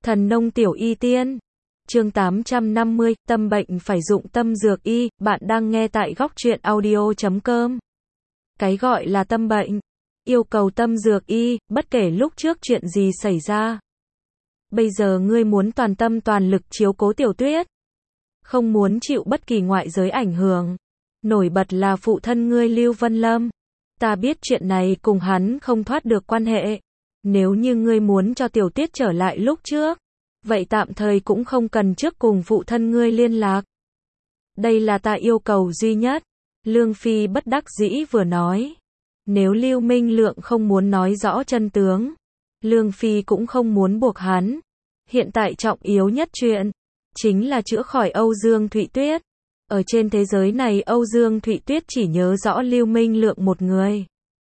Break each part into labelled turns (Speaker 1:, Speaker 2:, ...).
Speaker 1: Thần nông tiểu y tiên. Chương 850, tâm bệnh phải dụng tâm dược y, bạn đang nghe tại góc truyện audio.com. Cái gọi là tâm bệnh, yêu cầu tâm dược y, bất kể lúc trước chuyện gì xảy ra. Bây giờ ngươi muốn toàn tâm toàn lực chiếu cố Tiểu Tuyết, không muốn chịu bất kỳ ngoại giới ảnh hưởng. Nổi bật là phụ thân ngươi Lưu Vân Lâm. Ta biết chuyện này cùng hắn không thoát được quan hệ. Nếu như ngươi muốn cho Tiểu Tuyết trở lại lúc trước, vậy tạm thời cũng không cần trước cùng phụ thân ngươi liên lạc. Đây là ta yêu cầu duy nhất. Lương Phi bất đắc dĩ vừa nói. Nếu Lưu Minh Lượng không muốn nói rõ chân tướng, Lương Phi cũng không muốn buộc hắn. Hiện tại trọng yếu nhất chuyện chính là chữa khỏi Âu Dương Thụy Tuyết. Ở trên thế giới này Âu Dương Thụy Tuyết chỉ nhớ rõ Lưu Minh Lượng một người.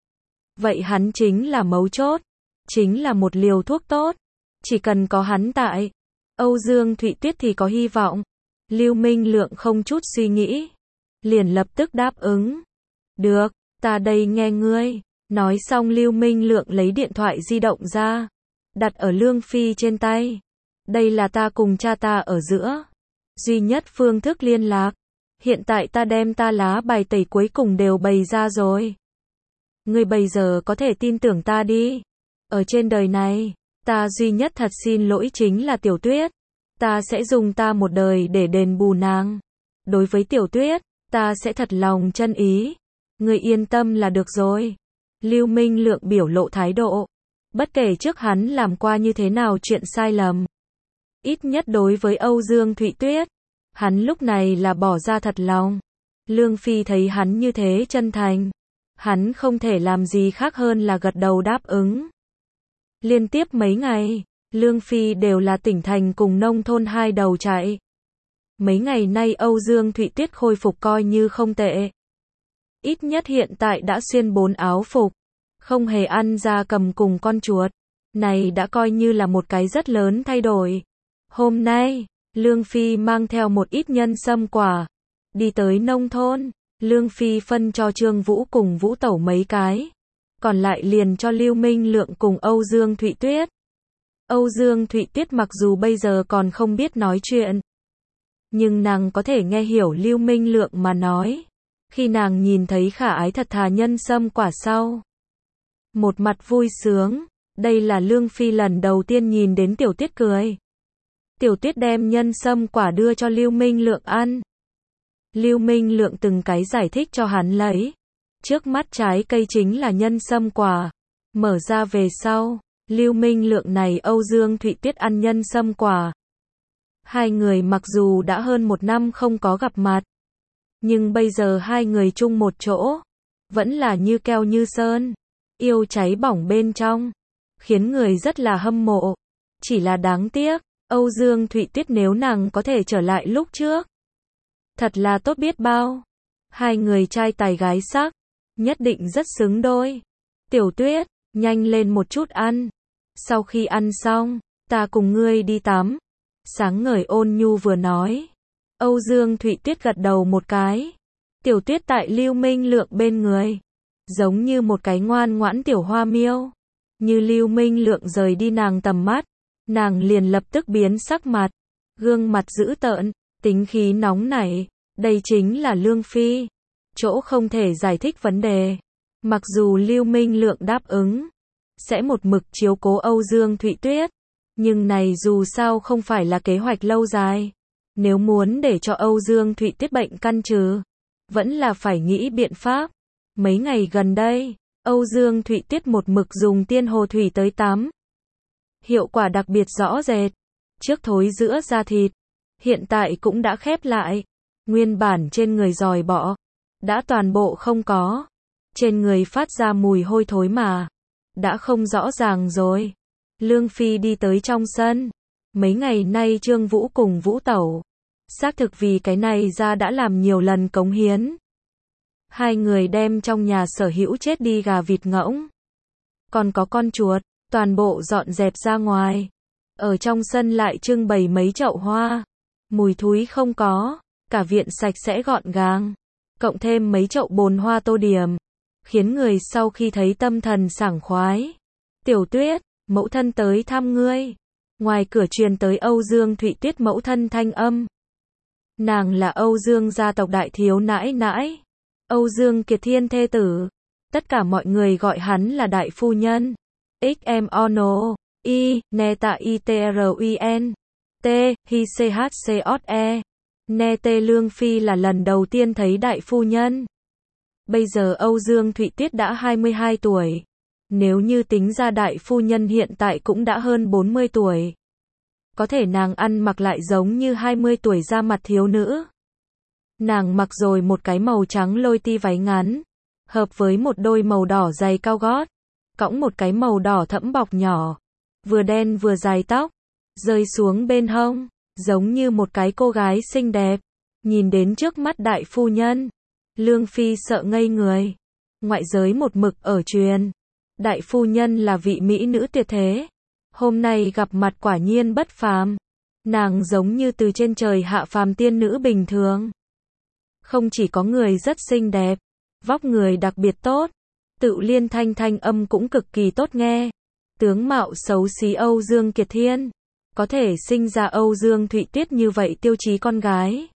Speaker 1: Vậy hắn chính là mấu chốt, chính là một liều thuốc tốt. Chỉ cần có hắn tại, Âu Dương Thụy Tuyết thì có hy vọng. Lưu Minh Lượng không chút suy nghĩ, liền lập tức đáp ứng. Được, ta đây nghe ngươi. Nói xong Lưu Minh Lượng lấy điện thoại di động ra, đặt ở Lương Phi trên tay. Đây là ta cùng cha ta ở giữa duy nhất phương thức liên lạc. Hiện tại ta đem ta lá bài tẩy cuối cùng đều bày ra rồi. Ngươi bây giờ có thể tin tưởng ta đi. Ở trên đời này, ta duy nhất thật xin lỗi chính là Tiểu Tuyết. Ta sẽ dùng ta một đời để đền bù nàng. Đối với Tiểu Tuyết, ta sẽ thật lòng chân ý. Ngươi yên tâm là được rồi. Lưu Minh Lượng biểu lộ thái độ. Bất kể trước hắn làm qua như thế nào chuyện sai lầm, ít nhất đối với Âu Dương Thụy Tuyết, hắn lúc này là bỏ ra thật lòng. Lương Phi thấy hắn như thế chân thành, hắn không thể làm gì khác hơn là gật đầu đáp ứng. Liên tiếp mấy ngày, Lương Phi đều là tỉnh thành cùng nông thôn hai đầu chạy. Mấy ngày nay Âu Dương Thụy Tuyết khôi phục coi như không tệ. Ít nhất hiện tại đã xuyên 4 áo phục, không hề ăn da cầm cùng con chuột. Này đã coi như là một cái rất lớn thay đổi. Hôm nay, Lương Phi mang theo một ít nhân sâm quả, đi tới nông thôn. Lương Phi phân cho Trương Vũ cùng Vũ Tẩu mấy cái, còn lại liền cho Lưu Minh Lượng cùng Âu Dương Thụy Tuyết. Âu Dương Thụy Tuyết mặc dù bây giờ còn không biết nói chuyện, nhưng nàng có thể nghe hiểu Lưu Minh Lượng mà nói. Khi nàng nhìn thấy khả ái thật thà nhân sâm quả sau, một mặt vui sướng. Đây là Lương Phi lần đầu tiên nhìn đến Tiểu Tuyết cười. Tiểu Tuyết đem nhân sâm quả đưa cho Lưu Minh Lượng ăn. Lưu Minh Lượng từng cái giải thích cho hắn lấy. Trước mắt trái cây chính là nhân sâm quả. Mở ra về sau, Lưu Minh Lượng này Âu Dương Thụy Tuyết ăn nhân sâm quả. Hai người mặc dù đã hơn 1 năm không có gặp mặt, nhưng bây giờ hai người chung một chỗ, vẫn là như keo như sơn, yêu cháy bỏng bên trong, khiến người rất là hâm mộ. Chỉ là đáng tiếc, Âu Dương Thụy Tuyết nếu nàng có thể trở lại lúc trước, thật là tốt biết bao. Hai người trai tài gái sắc, nhất định rất xứng đôi. Tiểu Tuyết, nhanh lên một chút ăn. Sau khi ăn xong, ta cùng ngươi đi tắm. Sáng ngời ôn nhu vừa nói. Âu Dương Thụy Tuyết gật đầu một cái. Tiểu Tuyết tại Lưu Minh Lượng bên người, giống như một cái ngoan ngoãn tiểu hoa miêu. Như Lưu Minh Lượng rời đi nàng tầm mắt, nàng liền lập tức biến sắc mặt, gương mặt dữ tợn, tính khí nóng nảy. Đây chính là Lương Phi. Chỗ không thể giải thích vấn đề. Mặc dù Lưu Minh Lượng đáp ứng sẽ một mực chiếu cố Âu Dương Thụy Tuyết, nhưng này dù sao không phải là kế hoạch lâu dài. Nếu muốn để cho Âu Dương Thụy Tuyết bệnh căn trừ, vẫn là phải nghĩ biện pháp. Mấy ngày gần đây, Âu Dương Thụy Tuyết một mực dùng tiên hồ thủy tới tắm. Hiệu quả đặc biệt rõ rệt. Trước thối giữa da thịt, hiện tại cũng đã khép lại. Nguyên bản trên người giòi bọ, đã toàn bộ không có. Trên người phát ra mùi hôi thối mà, đã không rõ ràng rồi. Lương Phi đi tới trong sân. Mấy ngày nay Trương Vũ cùng Vũ Tẩu, xác thực vì cái này ra đã làm nhiều lần cống hiến. Hai người đem trong nhà sở hữu chết đi gà vịt ngỗng, còn có con chuột, toàn bộ dọn dẹp ra ngoài. Ở trong sân lại trưng bày mấy chậu hoa. Mùi thúi không có, cả viện sạch sẽ gọn gàng. Cộng thêm mấy chậu bồn hoa tô điểm, khiến người sau khi thấy tâm thần sảng khoái. Tiểu Tuyết, mẫu thân tới thăm ngươi. Ngoài cửa truyền tới Âu Dương Thụy Tuyết mẫu thân thanh âm. Nàng là Âu Dương gia tộc đại thiếu nãi nãi. Âu Dương Kiệt Thiên thê tử. Tất cả mọi người gọi hắn là đại phu nhân. XM Ono. I. Neta ITRUN. T. Hi CHCOE. Nete Lương Phi là lần đầu tiên thấy đại phu nhân. Bây giờ Âu Dương Thụy Tuyết đã 22 tuổi. Nếu như tính ra đại phu nhân hiện tại cũng đã hơn 40 tuổi. Có thể nàng ăn mặc lại giống như 20 tuổi ra mặt thiếu nữ. Nàng mặc rồi một cái màu trắng lôi ti váy ngắn, hợp với một đôi màu đỏ giày cao gót, cõng một cái màu đỏ thẫm bọc nhỏ, vừa đen vừa dài tóc, rơi xuống bên hông, giống như một cái cô gái xinh đẹp. Nhìn đến trước mắt đại phu nhân, Lương Phi sợ ngây người. Ngoại giới một mực ở truyền, đại phu nhân là vị mỹ nữ tuyệt thế. Hôm nay gặp mặt quả nhiên bất phàm. Nàng giống như từ trên trời hạ phàm tiên nữ bình thường. Không chỉ có người rất xinh đẹp, vóc người đặc biệt tốt, tự liên thanh âm cũng cực kỳ tốt nghe. Tướng mạo xấu xí Âu Dương Kiệt Thiên, có thể sinh ra Âu Dương Thụy Tuyết như vậy tiêu chí con gái.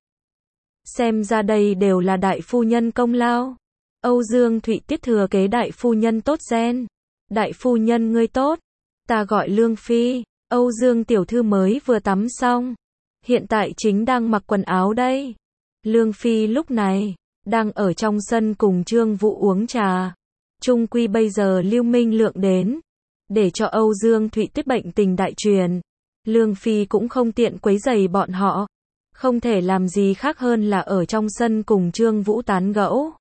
Speaker 1: Xem ra đây đều là đại phu nhân công lao. Âu Dương Thụy Tuyết thừa kế đại phu nhân tốt gen. Đại phu nhân ngươi tốt, ta gọi Lương Phi. Âu Dương tiểu thư mới vừa tắm xong, hiện tại chính đang mặc quần áo đây. Lương Phi lúc này đang ở trong sân cùng Trương Vũ uống trà. Chung quy bây giờ Lưu Minh Lượng đến, để cho Âu Dương Thụy Tuyết bệnh tình đại truyền, Lương Phi cũng không tiện quấy rầy bọn họ, không thể làm gì khác hơn là ở trong sân cùng Trương Vũ tán gẫu.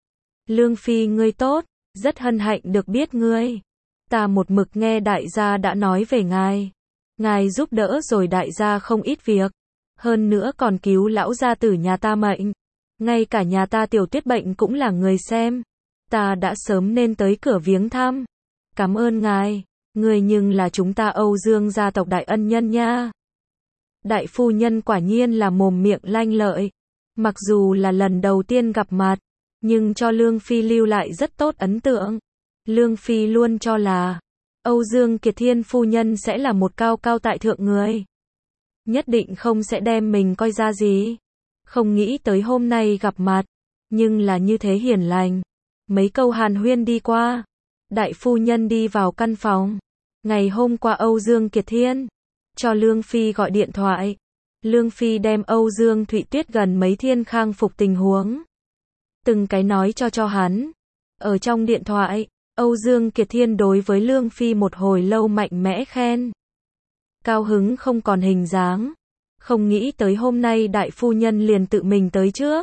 Speaker 1: Lương Phi ngươi tốt, rất hân hạnh được biết ngươi. Ta một mực nghe đại gia đã nói về ngài. Ngài giúp đỡ rồi đại gia không ít việc. Hơn nữa còn cứu lão gia tử nhà ta mệnh. Ngay cả nhà ta Tiểu Tuyết bệnh cũng là người xem. Ta đã sớm nên tới cửa viếng thăm. Cảm ơn ngài. Người nhưng là chúng ta Âu Dương gia tộc đại ân nhân nha. Đại phu nhân quả nhiên là mồm miệng lanh lợi. Mặc dù là lần đầu tiên gặp mặt, nhưng cho Lương Phi lưu lại rất tốt ấn tượng. Lương Phi luôn cho là Âu Dương Kiệt Thiên phu nhân sẽ là một cao cao tại thượng người. Nhất định không sẽ đem mình coi ra gì. Không nghĩ tới hôm nay gặp mặt, nhưng là như thế hiền lành. Mấy câu hàn huyên đi qua, đại phu nhân đi vào căn phòng. Ngày hôm qua Âu Dương Kiệt Thiên cho Lương Phi gọi điện thoại. Lương Phi đem Âu Dương Thụy Tuyết gần mấy thiên khang phục tình huống từng cái nói cho hắn. Ở trong điện thoại, Âu Dương Kiệt Thiên đối với Lương Phi một hồi lâu mạnh mẽ khen. Cao hứng không còn hình dáng. Không nghĩ tới hôm nay đại phu nhân liền tự mình tới trước.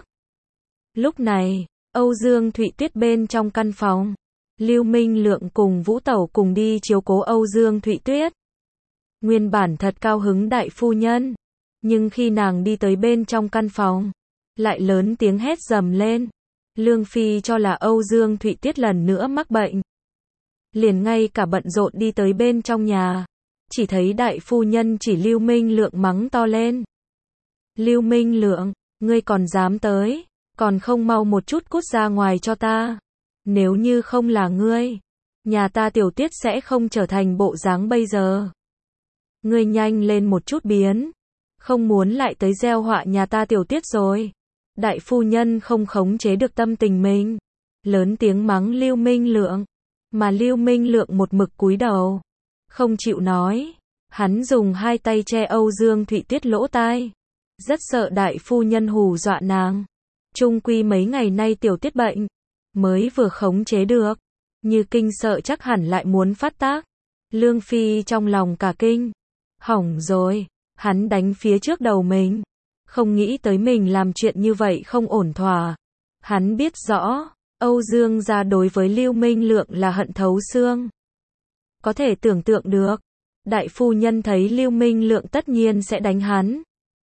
Speaker 1: Lúc này, Âu Dương Thụy Tuyết bên trong căn phòng. Lưu Minh Lượng cùng Vũ Tẩu cùng đi chiếu cố Âu Dương Thụy Tuyết. Nguyên bản thật cao hứng đại phu nhân. Nhưng khi nàng đi tới bên trong căn phòng, lại lớn tiếng hét dầm lên. Lương Phi cho là Âu Dương Thụy Tuyết lần nữa mắc bệnh. Liền ngay cả bận rộn đi tới bên trong nhà. Chỉ thấy đại phu nhân chỉ Lưu Minh Lượng mắng to lên. Lưu Minh Lượng, ngươi còn dám tới, còn không mau một chút cút ra ngoài cho ta. Nếu như không là ngươi, nhà ta Tiểu Tuyết sẽ không trở thành bộ dáng bây giờ. Ngươi nhanh lên một chút biến, không muốn lại tới gieo họa nhà ta Tiểu Tuyết rồi. Đại phu nhân không khống chế được tâm tình mình, lớn tiếng mắng Lưu Minh Lượng, mà Lưu Minh Lượng một mực cúi đầu, không chịu nói. Hắn dùng hai tay che Âu Dương Thụy Tuyết lỗ tai, rất sợ đại phu nhân hù dọa nàng. Chung quy mấy ngày nay Tiểu Tuyết bệnh mới vừa khống chế được, như kinh sợ chắc hẳn lại muốn phát tác. Lương Phi trong lòng cả kinh, hỏng rồi, hắn đánh phía trước đầu mình. Không nghĩ tới mình làm chuyện như vậy không ổn thỏa. Hắn biết rõ, Âu Dương gia đối với Lưu Minh Lượng là hận thấu xương. Có thể tưởng tượng được, đại phu nhân thấy Lưu Minh Lượng tất nhiên sẽ đánh hắn.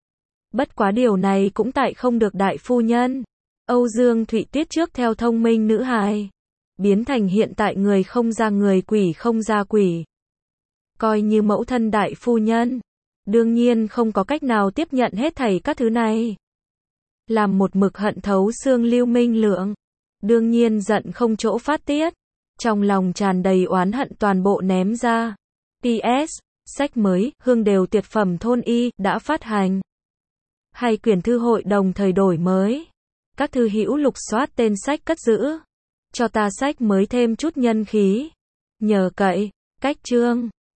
Speaker 1: Bất quá điều này cũng tại không được đại phu nhân. Âu Dương Thụy Tuyết trước theo thông minh nữ hài, biến thành hiện tại người không ra người quỷ không ra quỷ. Coi như mẫu thân đại phu nhân, đương nhiên không có cách nào tiếp nhận hết thảy các thứ này. Làm một mực hận thấu xương Lưu Minh Lượng, đương nhiên giận không chỗ phát tiết, trong lòng tràn đầy oán hận toàn bộ ném ra. PS, sách mới, hương đều tuyệt phẩm thôn y, đã phát hành. Hay quyển thư hội đồng thời đổi mới. Các thư hữu lục soát tên sách cất giữ. Cho ta sách mới thêm chút nhân khí. Nhờ cậy, cách chương.